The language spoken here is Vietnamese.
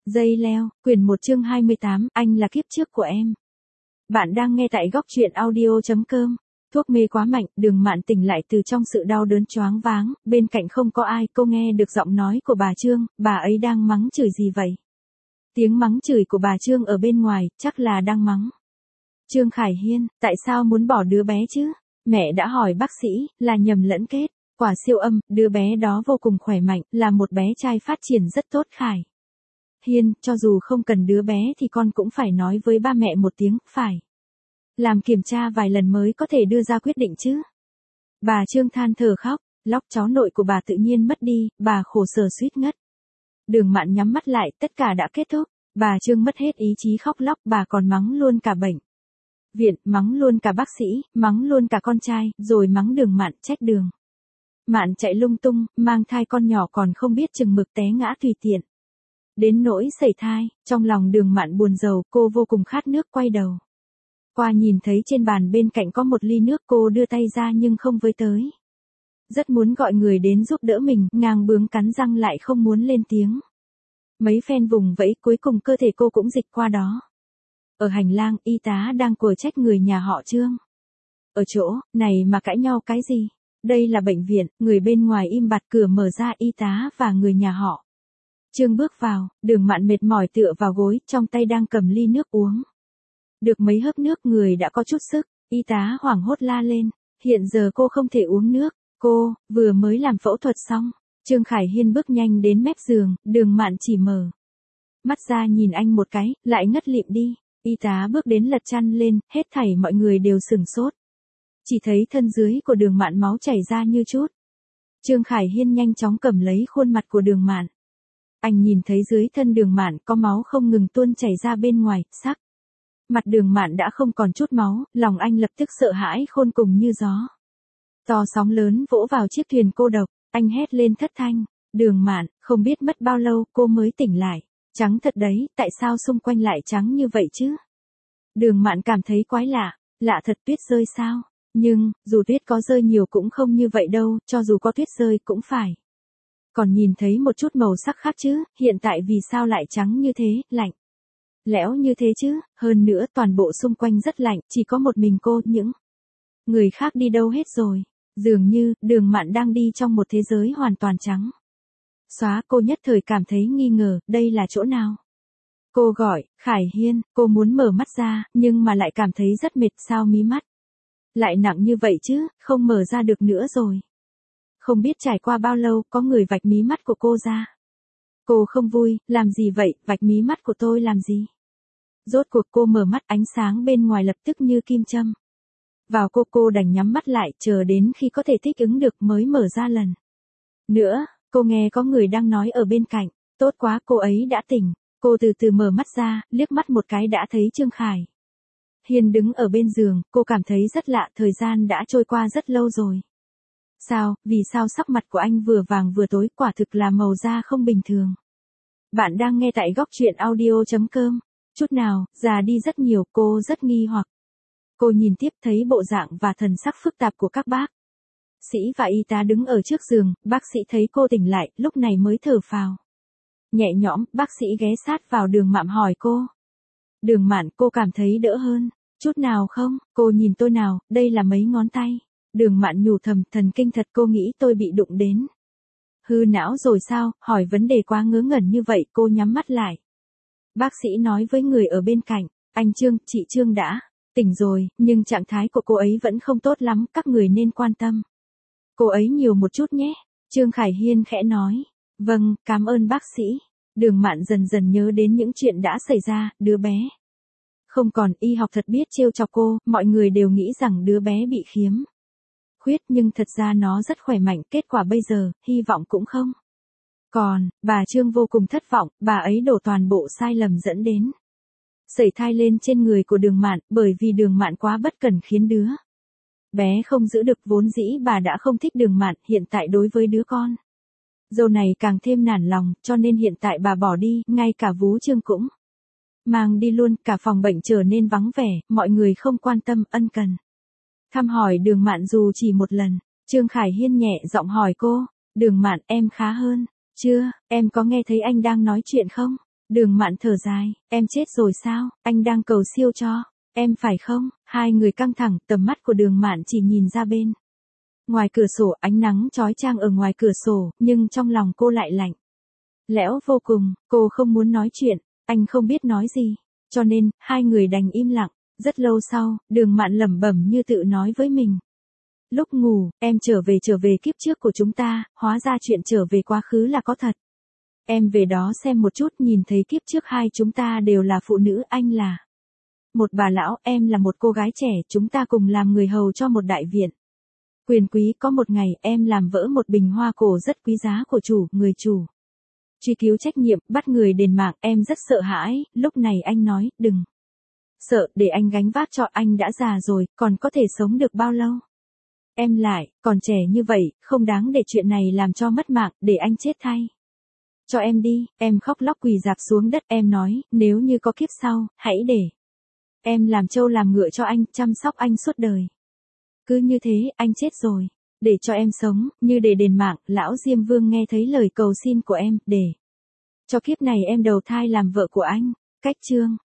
Dây leo, quyển 1 chương 28, anh là kiếp trước của em. Bạn đang nghe tại góc truyện audio.com. Thuốc mê quá mạnh, Đường Mạn tỉnh lại từ trong sự đau đớn choáng váng, bên cạnh không có ai, cô nghe được giọng nói của bà Trương, bà ấy đang mắng chửi gì vậy? Tiếng mắng chửi của bà Trương ở bên ngoài, chắc là đang mắng. Trương Khải Hiên, tại sao muốn bỏ đứa bé chứ? Mẹ đã hỏi bác sĩ, là nhầm lẫn kết, quả siêu âm, đứa bé đó vô cùng khỏe mạnh, là một bé trai phát triển rất tốt Khải Hiên, cho dù không cần đứa bé thì con cũng phải nói với ba mẹ một tiếng, phải làm kiểm tra vài lần mới có thể đưa ra quyết định chứ. Bà Trương than thở khóc, lóc cháu nội của bà tự nhiên mất đi, bà khổ sở suýt ngất. Đường Mạn nhắm mắt lại, tất cả đã kết thúc, bà Trương mất hết ý chí khóc lóc, bà còn mắng luôn cả bệnh viện, mắng luôn cả bác sĩ, mắng luôn cả con trai, rồi mắng Đường Mạn, trách Đường Mạn chạy lung tung, mang thai con nhỏ còn không biết chừng mực té ngã tùy tiện. Đến nỗi sẩy thai, trong lòng Đường Mạn buồn rầu, cô vô cùng khát nước, quay đầu qua nhìn thấy trên bàn bên cạnh có một ly nước, cô đưa tay ra nhưng không với tới. Rất muốn gọi người đến giúp đỡ mình, ngang bướng cắn răng lại không muốn lên tiếng. Mấy phen vùng vẫy, cuối cùng cơ thể cô cũng dịch qua đó. Ở hành lang, y tá đang quở trách người nhà họ Trương. Ở chỗ này mà cãi nhau cái gì? Đây là bệnh viện, người bên ngoài im bặt, cửa mở ra, y tá và người nhà họ Trương bước vào, Đường Mạn mệt mỏi tựa vào gối, trong tay đang cầm ly nước uống. Được mấy hớp nước người đã có chút sức, y tá hoảng hốt la lên, hiện giờ cô không thể uống nước, cô vừa mới làm phẫu thuật xong. Trương Khải Hiên bước nhanh đến mép giường, Đường Mạn chỉ mở mắt ra nhìn anh một cái, lại ngất lịm đi. Y tá bước đến lật chăn lên, hết thảy mọi người đều sửng sốt. Chỉ thấy thân dưới của Đường Mạn máu chảy ra như chút. Trương Khải Hiên nhanh chóng cầm lấy khuôn mặt của Đường Mạn. Anh nhìn thấy dưới thân Đường Mạn có máu không ngừng tuôn chảy ra bên ngoài, sắc mặt Đường Mạn đã không còn chút máu, lòng anh lập tức sợ hãi khôn cùng như gió. To sóng lớn vỗ vào chiếc thuyền cô độc, anh hét lên thất thanh, Đường Mạn, không biết mất bao lâu cô mới tỉnh lại. Trắng thật đấy, tại sao xung quanh lại trắng như vậy chứ? Đường Mạn cảm thấy quái lạ, lạ thật, tuyết rơi sao? Nhưng, dù tuyết có rơi nhiều cũng không như vậy đâu, cho dù có tuyết rơi cũng phải còn nhìn thấy một chút màu sắc khác chứ, hiện tại vì sao lại trắng như thế, lạnh lẽo như thế chứ, hơn nữa toàn bộ xung quanh rất lạnh, chỉ có một mình cô, những người khác đi đâu hết rồi. Dường như, Đường Mạn đang đi trong một thế giới hoàn toàn trắng xóa, cô nhất thời cảm thấy nghi ngờ, đây là chỗ nào? Cô gọi, Khải Hiên, cô muốn mở mắt ra, nhưng mà lại cảm thấy rất mệt, sao mí mắt lại nặng như vậy chứ, không mở ra được nữa rồi. Không biết trải qua bao lâu, có người vạch mí mắt của cô ra. Cô không vui, làm gì vậy, vạch mí mắt của tôi làm gì? Rốt cuộc cô mở mắt, ánh sáng bên ngoài lập tức như kim châm vào cô đành nhắm mắt lại, chờ đến khi có thể thích ứng được mới mở ra lần nữa. Cô nghe có người đang nói ở bên cạnh, tốt quá, cô ấy đã tỉnh. Cô từ từ mở mắt ra, liếc mắt một cái đã thấy Trương Khải Hiên đứng ở bên giường, cô cảm thấy rất lạ, thời gian đã trôi qua rất lâu rồi. Sao, vì sao sắc mặt của anh vừa vàng vừa tối, quả thực là màu da không bình thường. Bạn đang nghe tại góc truyện audio.com. Chút nào, già đi rất nhiều, cô rất nghi hoặc. Cô nhìn tiếp thấy bộ dạng và thần sắc phức tạp của các bác sĩ và y tá đứng ở trước giường, bác sĩ thấy cô tỉnh lại, lúc này mới thở phào nhẹ nhõm, bác sĩ ghé sát vào Đường Mạn hỏi cô. Đường Mạn, cô cảm thấy đỡ hơn chút nào không? Cô nhìn tôi nào, đây là mấy ngón tay. Đường Mạn nhủ thầm, thần kinh thật, cô nghĩ tôi bị đụng đến hư não rồi sao, hỏi vấn đề quá ngớ ngẩn như vậy, cô nhắm mắt lại. Bác sĩ nói với người ở bên cạnh, anh Trương, chị Trương đã tỉnh rồi, nhưng trạng thái của cô ấy vẫn không tốt lắm, các người nên quan tâm cô ấy nhiều một chút nhé. Trương Khải Hiên khẽ nói, vâng, cảm ơn bác sĩ. Đường Mạn dần dần nhớ đến những chuyện đã xảy ra, đứa bé không còn, y học thật biết trêu chọc cô, mọi người đều nghĩ rằng đứa bé bị khiếm khuyết, nhưng thật ra nó rất khỏe mạnh, kết quả bây giờ, hy vọng cũng không còn. Bà Trương vô cùng thất vọng, bà ấy đổ toàn bộ sai lầm dẫn đến sẩy thai lên trên người của Đường Mạn, bởi vì Đường Mạn quá bất cẩn khiến đứa bé không giữ được, vốn dĩ bà đã không thích Đường Mạn, hiện tại đối với đứa con dâu này càng thêm nản lòng, cho nên hiện tại bà bỏ đi, ngay cả vú Trương cũng mang đi luôn, cả phòng bệnh trở nên vắng vẻ, mọi người không quan tâm, ân cần thăm hỏi Đường Mạn dù chỉ một lần. Trương Khải Hiên nhẹ giọng hỏi cô, Đường Mạn, em khá hơn chưa, em có nghe thấy anh đang nói chuyện không? Đường Mạn thở dài, em chết rồi sao, anh đang cầu siêu cho, em phải không? Hai người căng thẳng, tầm mắt của Đường Mạn chỉ nhìn ra bên. Ngoài cửa sổ ánh nắng chói chang ở ngoài cửa sổ, nhưng trong lòng cô lại lạnh. Lẽo vô cùng, cô không muốn nói chuyện, anh không biết nói gì. Cho nên, hai người đành im lặng. Rất lâu sau, Đường Mạn lẩm bẩm như tự nói với mình. Lúc ngủ, em trở về kiếp trước của chúng ta, hóa ra chuyện trở về quá khứ là có thật. Em về đó xem một chút, nhìn thấy kiếp trước hai chúng ta đều là phụ nữ, anh là một bà lão, em là một cô gái trẻ, chúng ta cùng làm người hầu cho một đại viện. Quyền quý, có một ngày em làm vỡ một bình hoa cổ rất quý giá của người chủ. Truy cứu trách nhiệm, bắt người đền mạng, em rất sợ hãi, lúc này anh nói, đừng sợ, để anh gánh vác cho, anh đã già rồi, còn có thể sống được bao lâu? Em lại, còn trẻ như vậy, không đáng để chuyện này làm cho mất mạng, để anh chết thay. Cho em đi, em khóc lóc quỳ rạp xuống đất, em nói, nếu như có kiếp sau, hãy để em làm trâu làm ngựa cho anh, chăm sóc anh suốt đời. Cứ như thế, anh chết rồi, để cho em sống, như để đền mạng, lão Diêm Vương nghe thấy lời cầu xin của em, để cho kiếp này em đầu thai làm vợ của anh. Cách chương